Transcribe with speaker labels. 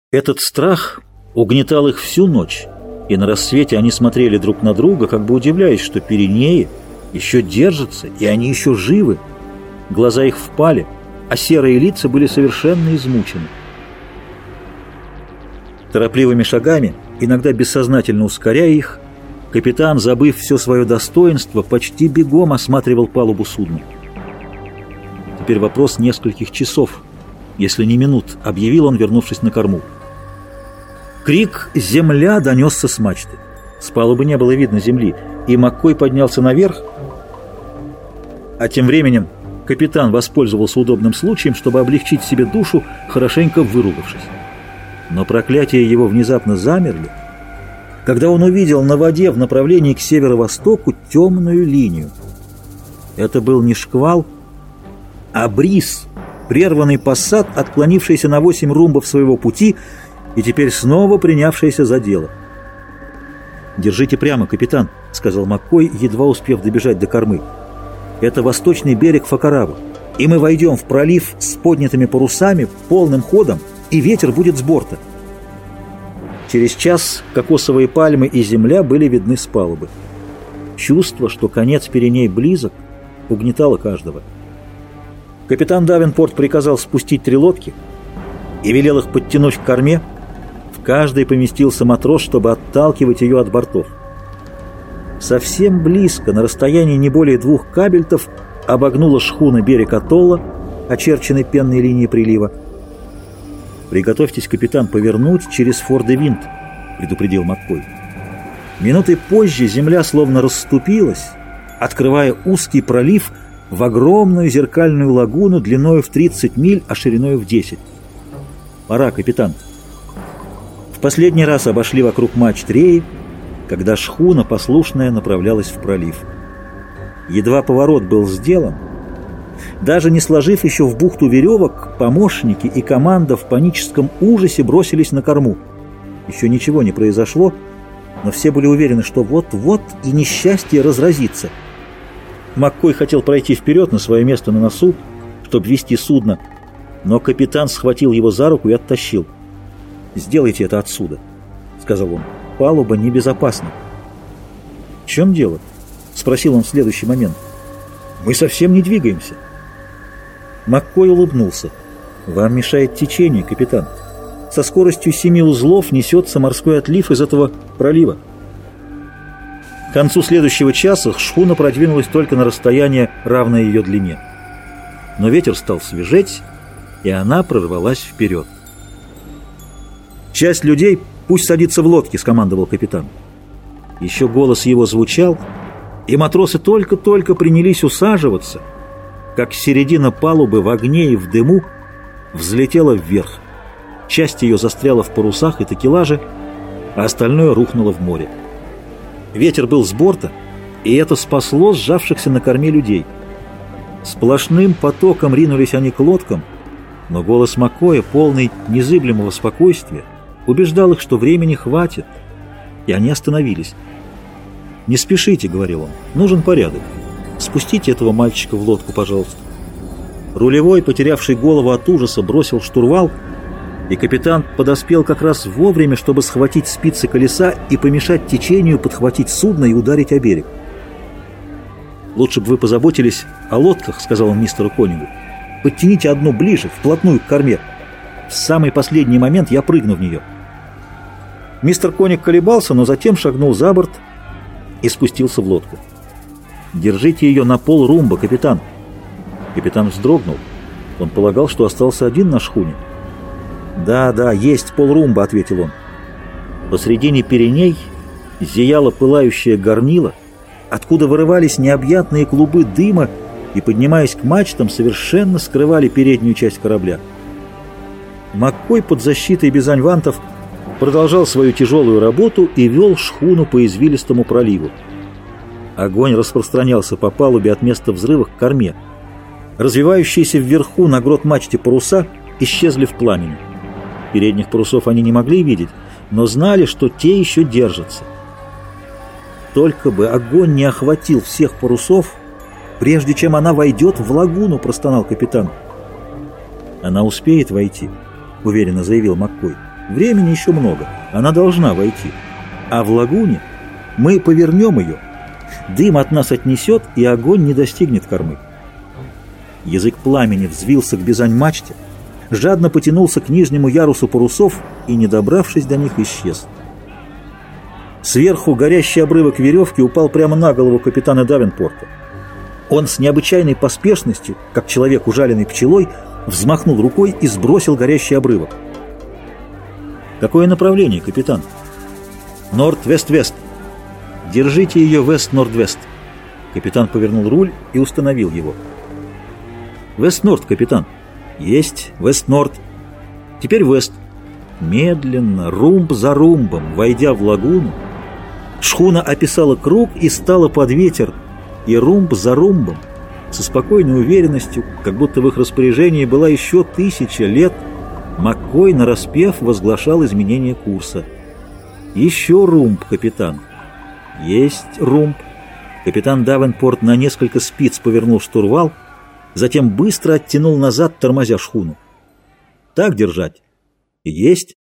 Speaker 1: Этот страх угнетал их всю ночь, и на рассвете они смотрели друг на друга, как бы удивляясь, что Пиренеи еще держатся, и они еще живы. Глаза их впали, а серые лица были совершенно измучены. Торопливыми шагами, иногда бессознательно ускоряя их, капитан, забыв все свое достоинство, почти бегом осматривал палубу судна. Теперь вопрос нескольких часов, если не минут, объявил он, вернувшись на корму. Крик «Земля!» донесся с мачты. С палубы не было видно земли, и Маккой поднялся наверх, а тем временем капитан воспользовался удобным случаем, чтобы облегчить себе душу, хорошенько выругавшись. Но проклятия его внезапно замерли, когда он увидел на воде в направлении к северо-востоку темную линию. Это был не шквал, а бриз, прерванный пассат, отклонившийся на 8 румбов своего пути и теперь снова принявшийся за дело. «Держите прямо, капитан», — сказал Маккой, едва успев добежать до кормы. «Это восточный берег Факаравы, и мы войдем в пролив с поднятыми парусами, полным ходом, и ветер будет с борта». Через час кокосовые пальмы и земля были видны с палубы. Чувство, что конец Пиреней близок, угнетало каждого. Капитан Давенпорт приказал спустить 3 лодки и велел их подтянуть к корме. В каждой поместился матрос, чтобы отталкивать ее от бортов. Совсем близко, на расстоянии не более 2 кабельтов, обогнула шхуна берег атолла, очерченный пенной линией прилива. «Приготовьтесь, капитан, повернуть через Фор-де-Винт», — предупредил Маккой. Минутой позже земля словно расступилась, открывая узкий пролив в огромную зеркальную лагуну длиною в 30 миль, а шириной в 10. «Пора, капитан». В последний раз обошли вокруг мачт реи, когда шхуна, послушная, направлялась в пролив. Едва поворот был сделан, даже не сложив еще в бухту веревок, помощники и команда в паническом ужасе бросились на корму. Еще ничего не произошло, но все были уверены, что вот-вот и несчастье разразится. Маккой хотел пройти вперед на свое место на носу, чтобы вести судно, но капитан схватил его за руку и оттащил. «Сделайте это отсюда», — сказал он. «Палуба небезопасна». «В чем дело?» — спросил он в следующий момент. «Мы совсем не двигаемся». Маккой улыбнулся. «Вам мешает течение, капитан. Со скоростью 7 узлов несется морской отлив из этого пролива». К концу следующего часа шхуна продвинулась только на расстояние, равное ее длине. Но ветер стал свежеть, и она прорвалась вперед. «Часть людей пусть садится в лодки», — скомандовал капитан. Еще голос его звучал, и матросы только-только принялись усаживаться, как середина палубы в огне и в дыму взлетела вверх. Часть ее застряла в парусах и такелаже, а остальное рухнуло в море. Ветер был с борта, и это спасло сжавшихся на корме людей. Сплошным потоком ринулись они к лодкам, но голос Маккоя, полный незыблемого спокойствия, убеждал их, что времени хватит, и они остановились. «Не спешите», — говорил он, — «нужен порядок. Спустите этого мальчика в лодку, пожалуйста». Рулевой, потерявший голову от ужаса, бросил штурвал, и капитан подоспел как раз вовремя, чтобы схватить спицы колеса и помешать течению подхватить судно и ударить о берег. «Лучше бы вы позаботились о лодках», — сказал он мистеру Конингу. «Подтяните одну ближе, вплотную к корме. В самый последний момент я прыгну в нее». Мистер Конинг колебался, но затем шагнул за борт и спустился в лодку. «Держите ее на полрумба, капитан». Капитан вздрогнул. Он полагал, что остался один на шхуне. «Да, есть полрумба», — ответил он. Посредине Пиреней зияло пылающее горнило, откуда вырывались необъятные клубы дыма и, поднимаясь к мачтам, совершенно скрывали переднюю часть корабля. Маккой под защитой бизань-вантов продолжал свою тяжелую работу и вел шхуну по извилистому проливу. Огонь распространялся по палубе от места взрыва к корме. Развивающиеся вверху на грот-мачте паруса исчезли в пламени. Передних парусов они не могли видеть, но знали, что те еще держатся. «Только бы огонь не охватил всех парусов, прежде чем она войдет в лагуну», — простонал капитан. «Она успеет войти», — уверенно заявил Маккой. Времени еще много, она должна войти. А в лагуне мы повернем ее, дым от нас отнесет, и огонь не достигнет кормы. Язык пламени взвился к бизань-мачте, жадно потянулся к нижнему ярусу парусов и, не добравшись до них, исчез. Сверху горящий обрывок веревки упал прямо на голову капитана Давенпорта. Он с необычайной поспешностью, как человек, ужаленный пчелой, взмахнул рукой и сбросил горящий обрывок. «Какое направление, капитан?» «Норд-вест-вест». «Держите ее вест-норд-вест». Капитан повернул руль и установил его. «Вест-норд, капитан». «Есть, вест-норд». «Теперь вест». Медленно, румб за румбом, войдя в лагуну, шхуна описала круг и стала под ветер, и румб за румбом, со спокойной уверенностью, как будто в их распоряжении была еще 1000 лет, Маккой нараспев возглашал изменение курса. «Еще румб, капитан». «Есть румб». Капитан Давенпорт на несколько спиц повернул штурвал, затем быстро оттянул назад, тормозя шхуну. «Так держать». «Есть».